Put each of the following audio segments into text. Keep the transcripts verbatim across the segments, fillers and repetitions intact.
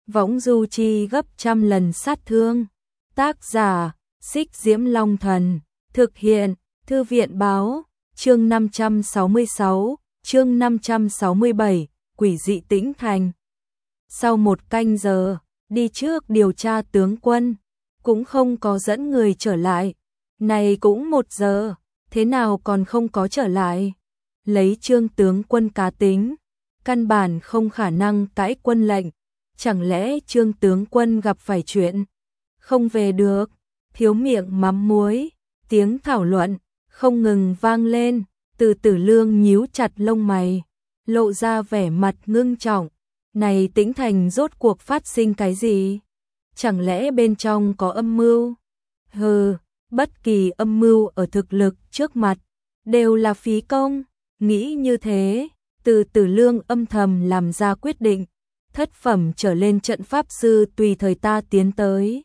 võng du chi gấp trăm lần sát thương. Tác giả, Xích Diễm Long Thần, thực hiện, Thư viện báo, chương năm trăm sáu mươi sáu, chương năm trăm sáu mươi bảy, quỷ dị Tĩnh Thành. Sau một canh giờ, đi trước điều tra tướng quân, cũng không có dẫn người trở lại. Này cũng một giờ, thế nào còn không có trở lại? Lấy Trương tướng quân cá tính, căn bản không khả năng cãi quân lệnh. Chẳng lẽ Trương tướng quân gặp phải chuyện không về được? Thiếu miệng mắm muối, tiếng thảo luận không ngừng vang lên. Từ Tử Lương nhíu chặt lông mày, lộ ra vẻ mặt ngưng trọng. Này Tĩnh Thành rốt cuộc phát sinh cái gì? Chẳng lẽ bên trong có âm mưu? Hừ, bất kỳ âm mưu ở thực lực trước mặt đều là phí công. Nghĩ như thế, Từ Tử Lương âm thầm làm ra quyết định, thất phẩm trở lên trận pháp sư tùy thời ta tiến tới.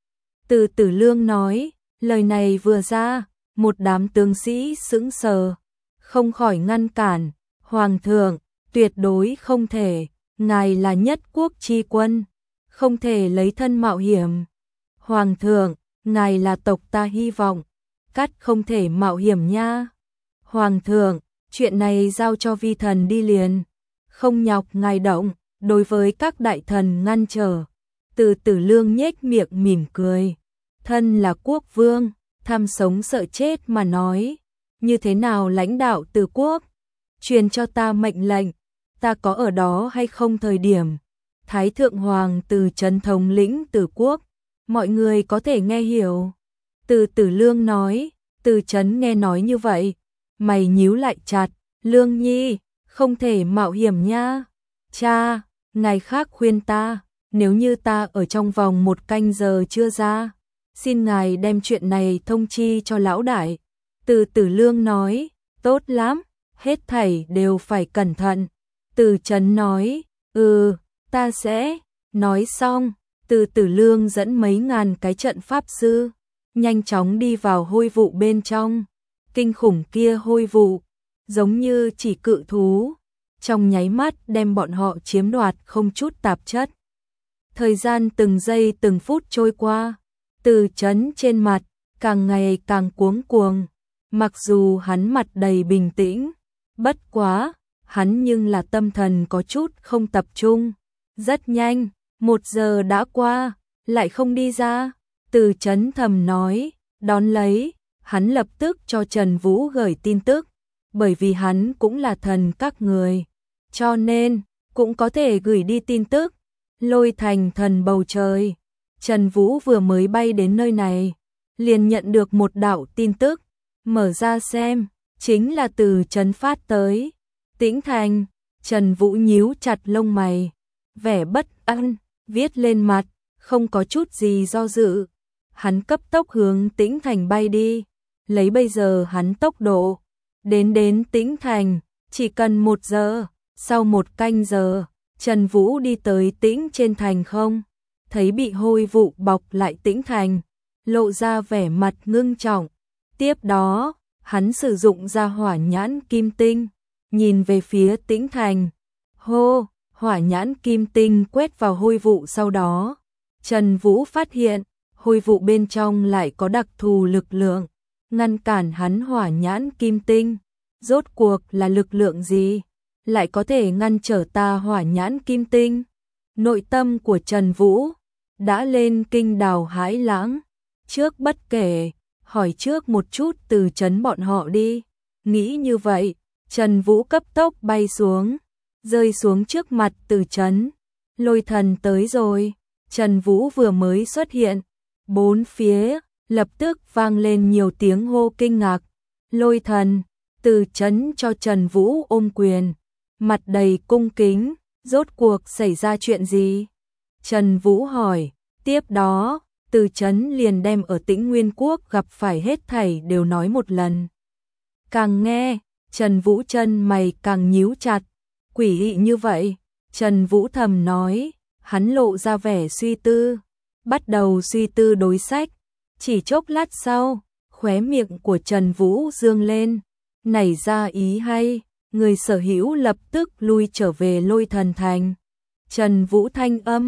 Từ Tử Lương nói, lời này vừa ra, một đám tướng sĩ sững sờ, không khỏi ngăn cản. Hoàng thượng, tuyệt đối không thể, ngài là nhất quốc chi quân, không thể lấy thân mạo hiểm. Hoàng thượng, ngài là tộc ta hy vọng, cắt không thể mạo hiểm nha. Hoàng thượng, chuyện này giao cho vi thần đi liền, không nhọc ngài động. Đối với các đại thần ngăn trở, Từ Tử Lương nhếch miệng mỉm cười. Thân là quốc vương, tham sống sợ chết mà nói, như thế nào lãnh đạo Từ quốc? Truyền cho ta mệnh lệnh, ta có ở đó hay không thời điểm Thái thượng hoàng Từ Trấn thống lĩnh Từ quốc, mọi người có thể nghe hiểu. Từ Tử Lương nói. Từ Trấn nghe nói như vậy, mày nhíu lại chặt. Lương nhi, không thể mạo hiểm nha. Cha, ngài khác khuyên ta, nếu như ta ở trong vòng một canh giờ chưa ra, xin ngài đem chuyện này thông chi cho lão đại. Từ Tử Lương nói, tốt lắm, hết thảy đều phải cẩn thận. Từ Trấn nói, ừ, ta sẽ. Nói xong, Từ Tử Lương dẫn mấy ngàn cái trận pháp sư, nhanh chóng đi vào hôi vụ bên trong. Kinh khủng kia hôi vụ, giống như chỉ cự thú, trong nháy mắt đem bọn họ chiếm đoạt không chút tạp chất. Thời gian từng giây từng phút trôi qua, Từ Trấn trên mặt càng ngày càng cuống cuồng. Mặc dù hắn mặt đầy bình tĩnh, bất quá, hắn nhưng là tâm thần có chút không tập trung. Rất nhanh, một giờ đã qua, lại không đi ra. Từ Trấn thầm nói, đón lấy, hắn lập tức cho Trần Vũ gửi tin tức, bởi vì hắn cũng là thần các người, cho nên cũng có thể gửi đi tin tức. Lôi thành thần bầu trời, Trần Vũ vừa mới bay đến nơi này, liền nhận được một đạo tin tức, mở ra xem, chính là Từ Trấn phát tới. Tĩnh Thành, Trần Vũ nhíu chặt lông mày, vẻ bất an viết lên mặt, không có chút gì do dự. Hắn cấp tốc hướng Tĩnh Thành bay đi, lấy bây giờ hắn tốc độ, đến đến Tĩnh Thành chỉ cần một giờ. Sau một canh giờ, Trần Vũ đi tới Tĩnh trên thành không, thấy bị hôi vụ bọc lại Tĩnh Thành, lộ ra vẻ mặt ngưng trọng. Tiếp đó, hắn sử dụng ra hỏa nhãn kim tinh, nhìn về phía Tĩnh Thành. Hô, hỏa nhãn kim tinh quét vào hôi vụ, sau đó Trần Vũ phát hiện hôi vụ bên trong lại có đặc thù lực lượng, ngăn cản hắn hỏa nhãn kim tinh. Rốt cuộc là lực lượng gì lại có thể ngăn trở ta hỏa nhãn kim tinh? Nội tâm của Trần Vũ đã lên kinh đào hãi lãng. Trước bất kể, hỏi trước một chút Từ Trấn bọn họ đi. Nghĩ như vậy, Trần Vũ cấp tốc bay xuống, rơi xuống trước mặt Từ Trấn. Lôi thần tới rồi. Trần Vũ vừa mới xuất hiện, bốn phía lập tức vang lên nhiều tiếng hô kinh ngạc. Lôi thần. Từ Trấn cho Trần Vũ ôm quyền, mặt đầy cung kính. Rốt cuộc xảy ra chuyện gì? Trần Vũ hỏi. Tiếp đó, Từ Trấn liền đem ở Tĩnh Nguyên Quốc gặp phải hết thảy đều nói một lần. Càng nghe, Trần Vũ chân mày càng nhíu chặt. Quỷ dị như vậy, Trần Vũ thầm nói. Hắn lộ ra vẻ suy tư, bắt đầu suy tư đối sách. Chỉ chốc lát sau, khóe miệng của Trần Vũ dương lên, nảy ra ý hay. Người sở hữu lập tức lui trở về Lôi Thần Thành. Trần Vũ thanh âm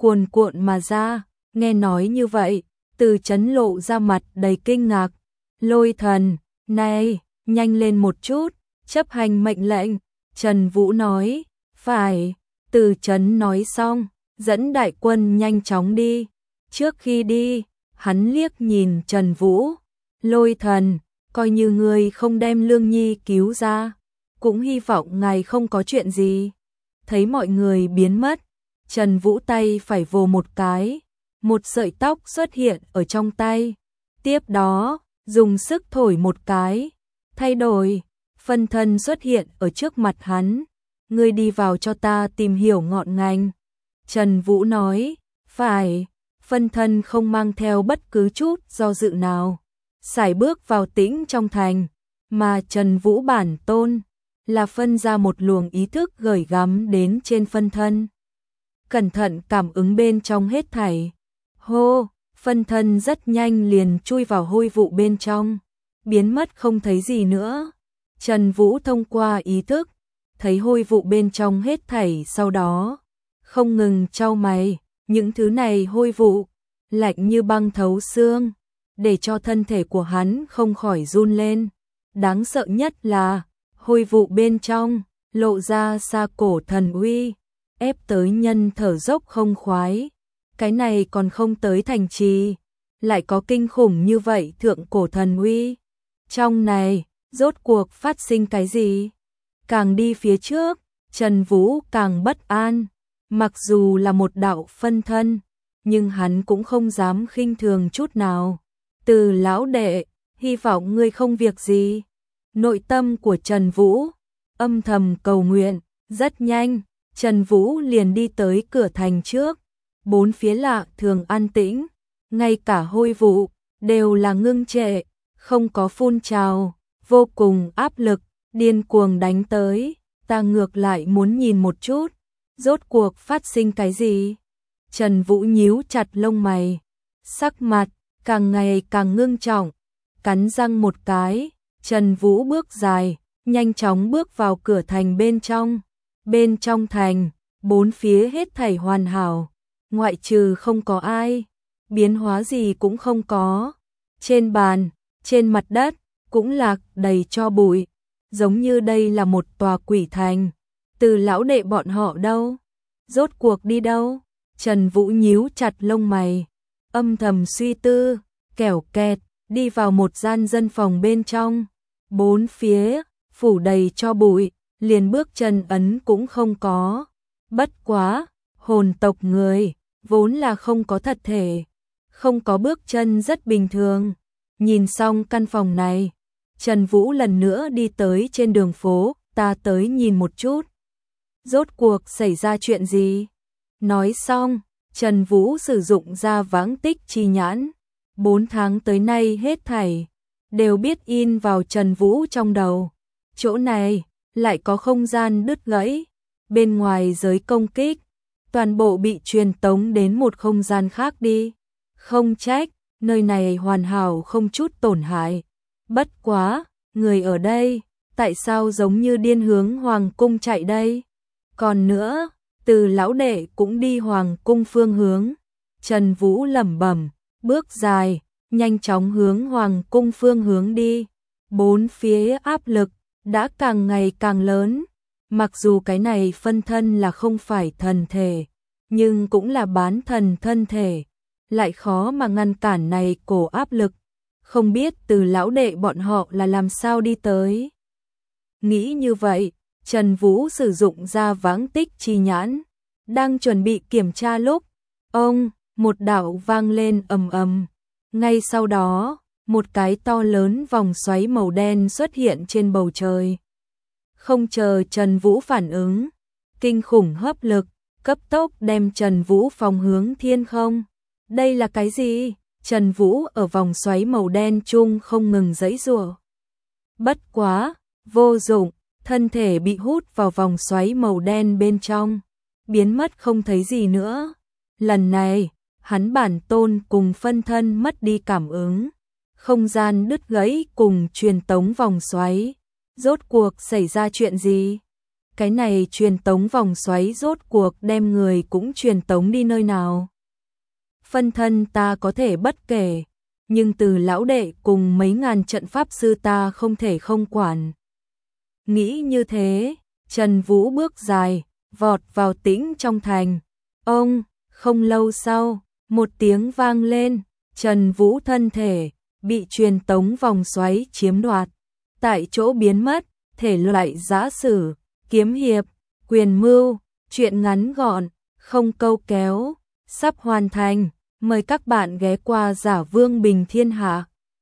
cuồn cuộn mà ra. Nghe nói như vậy, Từ Chấn lộ ra mặt đầy kinh ngạc. Lôi thần, này, nhanh lên một chút, chấp hành mệnh lệnh. Trần Vũ nói, phải. Từ Chấn nói xong, dẫn đại quân nhanh chóng đi. Trước khi đi, hắn liếc nhìn Trần Vũ. Lôi thần, coi như người không đem Lương Nhi cứu ra, cũng hy vọng ngài không có chuyện gì. Thấy mọi người biến mất, Trần Vũ tay phải vồ một cái, một sợi tóc xuất hiện ở trong tay. Tiếp đó, dùng sức thổi một cái, thay đổi, phân thân xuất hiện ở trước mặt hắn. Ngươi đi vào cho ta tìm hiểu ngọn ngành. Trần Vũ nói, phải. Phân thân không mang theo bất cứ chút do dự nào, sải bước vào tĩnh trong thành, mà Trần Vũ bản tôn là phân ra một luồng ý thức gửi gắm đến trên phân thân. Cẩn thận cảm ứng bên trong hết thảy. Hô, phân thân rất nhanh liền chui vào hôi vụ bên trong, biến mất không thấy gì nữa. Trần Vũ thông qua ý thức, thấy hôi vụ bên trong hết thảy, sau đó không ngừng chau mày. Những thứ này hôi vụ, lạnh như băng thấu xương, để cho thân thể của hắn không khỏi run lên. Đáng sợ nhất là, hôi vụ bên trong, lộ ra xa cổ thần uy, ép tới nhân thở dốc không khoái. Cái này còn không tới thành trì, lại có kinh khủng như vậy thượng cổ thần uy. Trong này, rốt cuộc phát sinh cái gì? Càng đi phía trước, Trần Vũ càng bất an. Mặc dù là một đạo phân thân, nhưng hắn cũng không dám khinh thường chút nào. Từ lão đệ, hy vọng ngươi không việc gì. Nội tâm của Trần Vũ âm thầm cầu nguyện. Rất nhanh, Trần Vũ liền đi tới cửa thành trước. Bốn phía lạ thường an tĩnh, ngay cả hôi vụ đều là ngưng trệ, không có phun trào, vô cùng áp lực, điên cuồng đánh tới. Ta ngược lại muốn nhìn một chút, rốt cuộc phát sinh cái gì? Trần Vũ nhíu chặt lông mày, sắc mặt càng ngày càng ngưng trọng, cắn răng một cái, Trần Vũ bước dài, nhanh chóng bước vào cửa thành bên trong. Bên trong thành, bốn phía hết thảy hoàn hảo, ngoại trừ không có ai, biến hóa gì cũng không có. Trên bàn, trên mặt đất, cũng lạc đầy tro bụi, giống như đây là một tòa quỷ thành. Từ lão đệ bọn họ đâu? Rốt cuộc đi đâu? Trần Vũ nhíu chặt lông mày, âm thầm suy tư, kẻo kẹt, đi vào một gian dân phòng bên trong. Bốn phía, phủ đầy tro bụi, liền bước chân ấn cũng không có. Bất quá, hồn tộc người, vốn là không có thật thể, không có bước chân rất bình thường. Nhìn xong căn phòng này, Trần Vũ lần nữa đi tới trên đường phố, ta tới nhìn một chút. Rốt cuộc xảy ra chuyện gì? Nói xong, Trần Vũ sử dụng ra vãng tích chi nhãn. Bốn tháng tới nay hết thảy, đều biết in vào Trần Vũ trong đầu. Chỗ này, lại có không gian đứt gãy. Bên ngoài giới công kích, toàn bộ bị truyền tống đến một không gian khác đi. Không trách, nơi này hoàn hảo không chút tổn hại. Bất quá, người ở đây, tại sao giống như điên hướng Hoàng cung chạy đây? Còn nữa, Từ lão đệ cũng đi Hoàng cung phương hướng. Trần Vũ lẩm bẩm, bước dài, nhanh chóng hướng Hoàng cung phương hướng đi. Bốn phía áp lực đã càng ngày càng lớn. Mặc dù cái này phân thân là không phải thần thể, nhưng cũng là bán thần thân thể, lại khó mà ngăn cản này cổ áp lực. Không biết Từ lão đệ bọn họ là làm sao đi tới. Nghĩ như vậy, Trần Vũ sử dụng ra vãng tích chi nhãn, đang chuẩn bị kiểm tra lúc, ông, một đạo vang lên ầm ầm. Ngay sau đó, một cái to lớn vòng xoáy màu đen xuất hiện trên bầu trời. Không chờ Trần Vũ phản ứng, kinh khủng hấp lực, cấp tốc đem Trần Vũ phóng hướng thiên không. Đây là cái gì? Trần Vũ ở vòng xoáy màu đen chung không ngừng giãy giụa. Bất quá, vô dụng, thân thể bị hút vào vòng xoáy màu đen bên trong, biến mất không thấy gì nữa. Lần này, hắn bản tôn cùng phân thân mất đi cảm ứng, không gian đứt gãy cùng truyền tống vòng xoáy. Rốt cuộc xảy ra chuyện gì? cái này truyền tống vòng xoáy rốt cuộc đem người cũng truyền tống đi nơi nào. Phân thân ta có thể bất kể, nhưng từ lão đệ cùng mấy ngàn trận pháp sư ta không thể không quản. Nghĩ như thế, Trần Vũ bước dài, vọt vào tĩnh trong thành. Ông, không lâu sau, một tiếng vang lên, Trần Vũ thân thể bị truyền tống vòng xoáy chiếm đoạt, tại chỗ biến mất, thể loại giã sử, kiếm hiệp, quyền mưu, truyện ngắn gọn, không câu kéo, sắp hoàn thành, mời các bạn ghé qua Giả Vương Bình Thiên Hạ.